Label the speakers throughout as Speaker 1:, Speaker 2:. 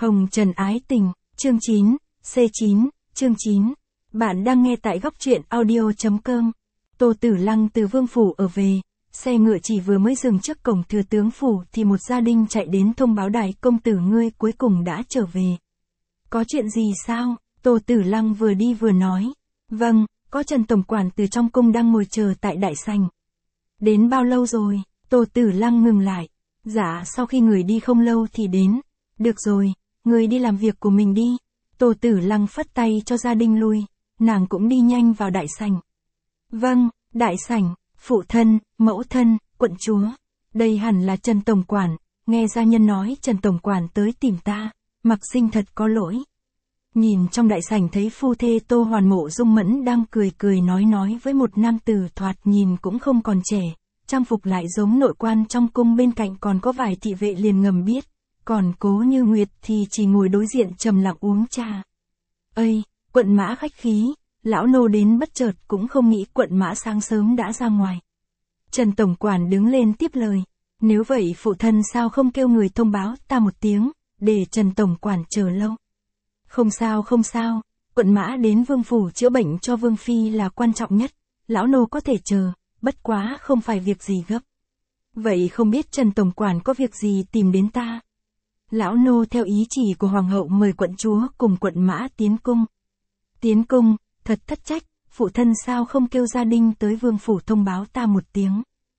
Speaker 1: Hồng Trần ái tình, chương 9, C9, chương 9. Bạn đang nghe tại góc truyện audio.com. Tô Tử Lăng từ Vương Phủ ở về, xe ngựa chỉ vừa mới dừng trước cổng thừa tướng phủ thì một gia đình chạy đến thông báo đại công tử ngươi cuối cùng đã trở về. Có chuyện gì sao? Tô Tử Lăng vừa đi vừa nói. Vâng, có Trần Tổng Quản từ trong cung đang ngồi chờ tại đại sảnh. Đến bao lâu rồi? Tô Tử Lăng ngừng lại. Dạ sau khi người đi không lâu thì đến. Được rồi, người đi làm việc của mình đi. Tô Tử Lăng phất tay cho gia đình lui, nàng cũng đi nhanh vào đại sảnh. Vâng, đại sảnh, phụ thân, mẫu thân, quận chúa. Đây hẳn là Trần Tổng Quản, nghe gia nhân nói Trần Tổng Quản tới tìm ta, Mặc Sinh thật có lỗi. Nhìn trong đại sảnh thấy phu thê Tô Hoàn Mộ Dung Mẫn đang cười cười nói với một nam tử thoạt nhìn cũng không còn trẻ, trang phục lại giống nội quan trong cung, bên cạnh còn có vài thị vệ liền ngầm biết. Còn Cố Như Nguyệt thì chỉ ngồi đối diện trầm lặng uống trà. Ây, quận mã khách khí, lão nô đến bất chợt cũng không nghĩ quận mã sáng sớm đã ra ngoài. Trần Tổng Quản đứng lên tiếp lời. Nếu vậy phụ thân sao không kêu người thông báo ta một tiếng, để Trần Tổng Quản chờ lâu. Không sao, quận mã đến Vương Phủ chữa bệnh cho Vương Phi là quan trọng nhất, lão nô có thể chờ, bất quá không phải việc gì gấp. Vậy không biết Trần Tổng Quản có việc gì tìm đến ta? Lão nô theo ý chỉ của Hoàng hậu mời quận chúa cùng quận mã tiến cung. Tiến cung, thật thất trách, phụ thân sao không kêu gia đình tới Vương Phủ thông báo ta một tiếng.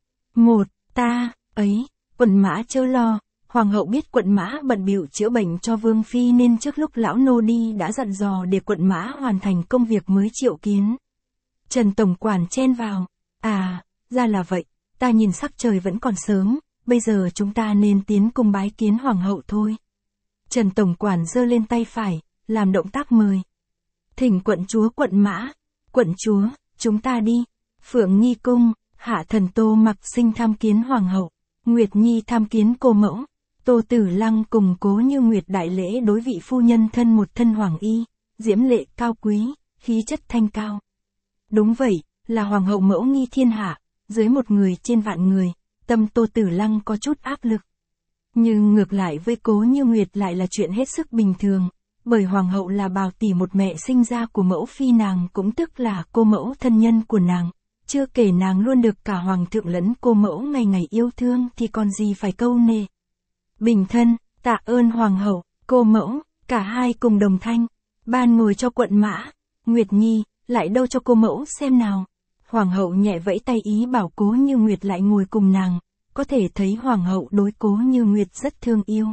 Speaker 1: Quận mã chớ lo, Hoàng hậu biết quận mã bận bịu chữa bệnh cho Vương Phi nên trước lúc lão nô đi đã dặn dò để quận mã hoàn thành công việc mới triệu kiến. Trần Tổng Quản chen vào. À, ra là vậy, ta nhìn sắc trời vẫn còn sớm. Bây giờ chúng ta nên tiến cung bái kiến Hoàng hậu thôi. Trần Tổng Quản giơ lên tay phải, làm động tác mời. Thỉnh quận chúa quận mã. Quận chúa, chúng ta đi. Phượng Nghi cung, hạ thần Tô Mặc Sinh tham kiến Hoàng hậu. Nguyệt Nhi tham kiến cô mẫu. Tô Tử Lăng cùng Cố Như Nguyệt đại lễ đối vị phu nhân thân một thân hoàng y, diễm lệ cao quý, khí chất thanh cao. Đúng vậy, là Hoàng hậu mẫu nghi thiên hạ, dưới một người trên vạn người. Tâm Tô Tử Lăng có chút áp lực. Nhưng ngược lại với Cố Như Nguyệt lại là chuyện hết sức bình thường, bởi Hoàng hậu là bào tỷ một mẹ sinh ra của mẫu phi nàng cũng tức là cô mẫu thân nhân của nàng. Chưa kể nàng luôn được cả Hoàng thượng lẫn cô mẫu ngày ngày yêu thương thì còn gì phải câu nệ. Bình thân, tạ ơn Hoàng hậu, cô mẫu, cả hai cùng đồng thanh. Ban ngồi cho quận mã. Nguyệt Nhi, lại đâu cho cô mẫu xem nào. Hoàng hậu nhẹ vẫy tay ý bảo Cố Như Nguyệt lại ngồi cùng nàng, có thể thấy Hoàng hậu đối Cố Như Nguyệt rất thương yêu.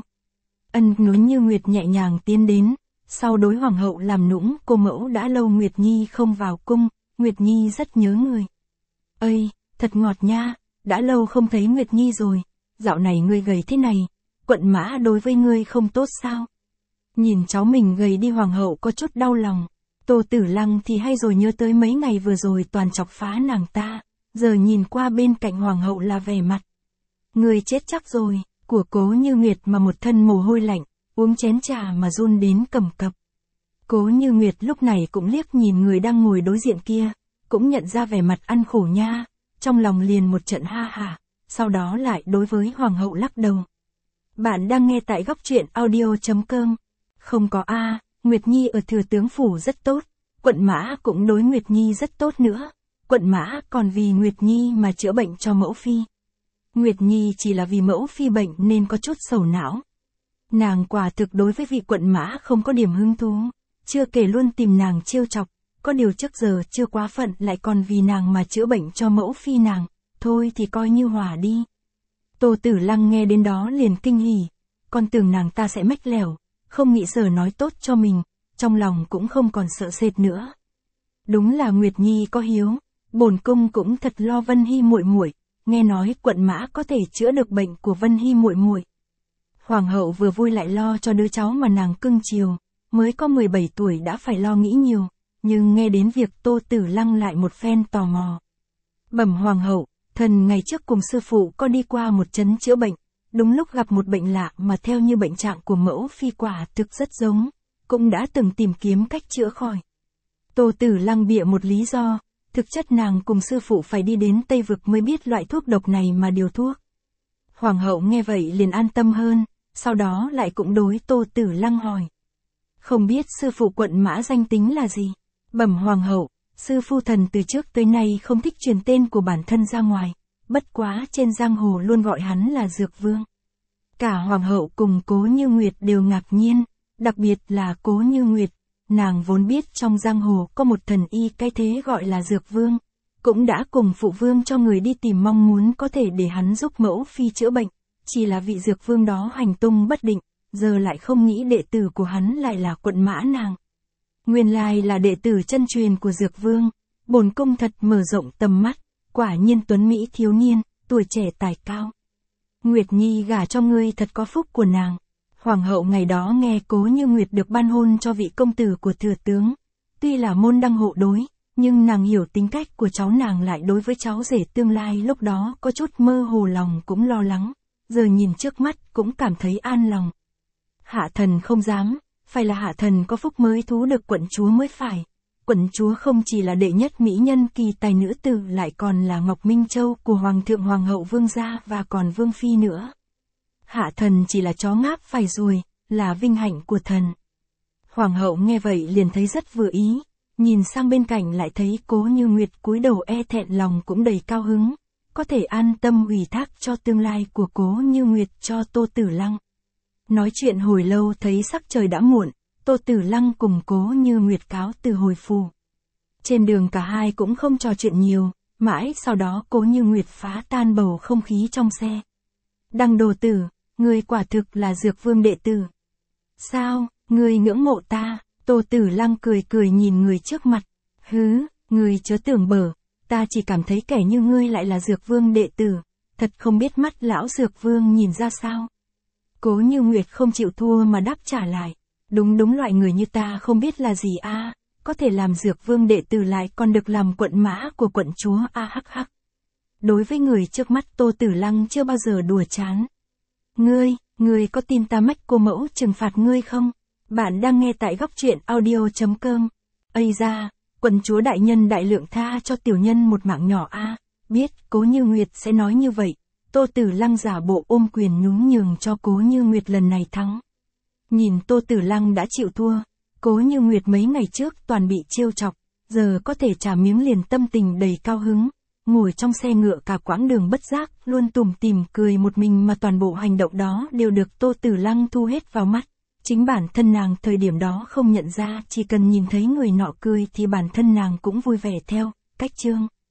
Speaker 1: Cố Như Nguyệt nhẹ nhàng tiến đến, sau đối Hoàng hậu làm nũng, cô mẫu đã lâu Nguyệt Nhi không vào cung, Nguyệt Nhi rất nhớ người. Ây, thật ngọt nha, đã lâu không thấy Nguyệt Nhi rồi, dạo này ngươi gầy thế này, quận mã đối với ngươi không tốt sao? Nhìn cháu mình gầy đi Hoàng hậu có chút đau lòng. Tô Tử Lăng thì hay rồi nhớ tới mấy ngày vừa rồi toàn chọc phá nàng ta, giờ nhìn qua bên cạnh Hoàng hậu là vẻ mặt. Người chết chắc rồi, của Cố Như Nguyệt mà một thân mồ hôi lạnh, uống chén trà mà run đến cầm cập. Cố Như Nguyệt lúc này cũng liếc nhìn người đang ngồi đối diện kia, cũng nhận ra vẻ mặt ăn khổ nha, trong lòng liền một trận ha hả, sau đó lại đối với Hoàng hậu lắc đầu. Bạn đang nghe tại góc truyện audio.com. Không có Nguyệt Nhi ở thừa tướng phủ rất tốt, quận mã cũng đối Nguyệt Nhi rất tốt nữa, quận mã còn vì Nguyệt Nhi mà chữa bệnh cho mẫu phi. Nguyệt Nhi chỉ là vì mẫu phi bệnh nên có chút sầu não. Nàng quả thực đối với vị quận mã không có điểm hứng thú, chưa kể luôn tìm nàng trêu chọc, có điều trước giờ chưa quá phận lại còn vì nàng mà chữa bệnh cho mẫu phi nàng, thôi thì coi như hòa đi. Tô Tử Lăng nghe đến đó liền kinh hỉ, con tưởng nàng ta sẽ mách lẻo, không nghĩ giờ nói tốt cho mình, trong lòng cũng không còn sợ sệt nữa. Đúng là Nguyệt Nhi có hiếu, bổn cung cũng thật lo Vân Hy muội muội, nghe nói quận mã có thể chữa được bệnh của Vân Hy muội muội. Hoàng hậu vừa vui lại lo cho đứa cháu mà nàng cưng chiều, mới có 17 tuổi đã phải lo nghĩ nhiều, nhưng nghe đến việc Tô Tử Lăng lại một phen tò mò. Bẩm Hoàng hậu, thần ngày trước cùng sư phụ có đi qua một trấn chữa bệnh, đúng lúc gặp một bệnh lạ mà theo như bệnh trạng của mẫu phi quả thực rất giống, cũng đã từng tìm kiếm cách chữa khỏi. Tô Tử Lăng bịa một lý do, thực chất nàng cùng sư phụ phải đi đến Tây Vực mới biết loại thuốc độc này mà điều thuốc. Hoàng hậu nghe vậy liền an tâm hơn, sau đó lại cũng đối Tô Tử Lăng hỏi. Không biết sư phụ Quận Mã danh tính là gì? Bẩm hoàng hậu, sư phu thần từ trước tới nay không thích truyền tên của bản thân ra ngoài, bất quá trên giang hồ luôn gọi hắn là Dược Vương. Cả hoàng hậu cùng Cố Như Nguyệt đều ngạc nhiên, đặc biệt là Cố Như Nguyệt, nàng vốn biết trong giang hồ có một thần y cái thế gọi là Dược Vương, cũng đã cùng phụ vương cho người đi tìm mong muốn có thể để hắn giúp mẫu phi chữa bệnh, chỉ là vị Dược Vương đó hành tung bất định, giờ lại không nghĩ đệ tử của hắn lại là Quận Mã nàng. Nguyên lai là đệ tử chân truyền của Dược Vương, bổn cung thật mở rộng tầm mắt, quả nhiên tuấn mỹ thiếu niên, tuổi trẻ tài cao. Nguyệt Nhi gả cho ngươi thật có phúc của nàng. Hoàng hậu ngày đó nghe Cố Như Nguyệt được ban hôn cho vị công tử của thừa tướng. Tuy là môn đăng hộ đối, nhưng nàng hiểu tính cách của cháu nàng lại đối với cháu rể tương lai lúc đó có chút mơ hồ lòng cũng lo lắng, giờ nhìn trước mắt cũng cảm thấy an lòng. Hạ thần không dám, phải là hạ thần có phúc mới thú được quận chúa mới phải. Quận chúa không chỉ là đệ nhất mỹ nhân kỳ tài nữ tử lại còn là Ngọc Minh Châu của Hoàng thượng Hoàng hậu Vương gia và còn Vương phi nữa. Hạ thần chỉ là chó ngáp phải rồi, là vinh hạnh của thần. Hoàng hậu nghe vậy liền thấy rất vừa ý, nhìn sang bên cạnh lại thấy Cố Như Nguyệt cúi đầu e thẹn lòng cũng đầy cao hứng, có thể an tâm ủy thác cho tương lai của Cố Như Nguyệt cho Tô Tử Lăng. Nói chuyện hồi lâu thấy sắc trời đã muộn, Tô Tử Lăng cùng Cố Như Nguyệt cáo từ hồi phủ. Trên đường cả hai cũng không trò chuyện nhiều, mãi sau đó Cố Như Nguyệt phá tan bầu không khí trong xe. Đăng đồ tử, ngươi quả thực là Dược Vương đệ tử. Sao, ngươi ngưỡng mộ ta? Tô Tử Lăng cười cười nhìn người trước mặt. Hứ, ngươi chớ tưởng bở, ta chỉ cảm thấy kẻ như ngươi lại là Dược Vương đệ tử, thật không biết mắt lão Dược Vương nhìn ra sao. Cố Như Nguyệt không chịu thua mà đáp trả lại. Đúng loại người như ta không biết là gì a, có thể làm Dược Vương đệ tử lại còn được làm quận mã của quận chúa a hắc hắc. Đối với người trước mắt Tô Tử Lăng chưa bao giờ đùa chán. Ngươi có tin ta mách cô mẫu trừng phạt ngươi không? Bạn đang nghe tại góc truyện audio.com. Ây da, quận chúa đại nhân đại lượng tha cho tiểu nhân một mạng nhỏ a. Biết Cố Như Nguyệt sẽ nói như vậy, Tô Tử Lăng giả bộ ôm quyền nhún nhường cho Cố Như Nguyệt lần này thắng. Nhìn Tô Tử Lăng đã chịu thua, Cố Như Nguyệt mấy ngày trước toàn bị trêu chọc, giờ có thể trả miếng liền tâm tình đầy cao hứng, ngồi trong xe ngựa cả quãng đường bất giác, luôn tủm tỉm cười một mình mà toàn bộ hành động đó đều được Tô Tử Lăng thu hết vào mắt. Chính bản thân nàng thời điểm đó không nhận ra, chỉ cần nhìn thấy người nọ cười thì bản thân nàng cũng vui vẻ theo, cách chương.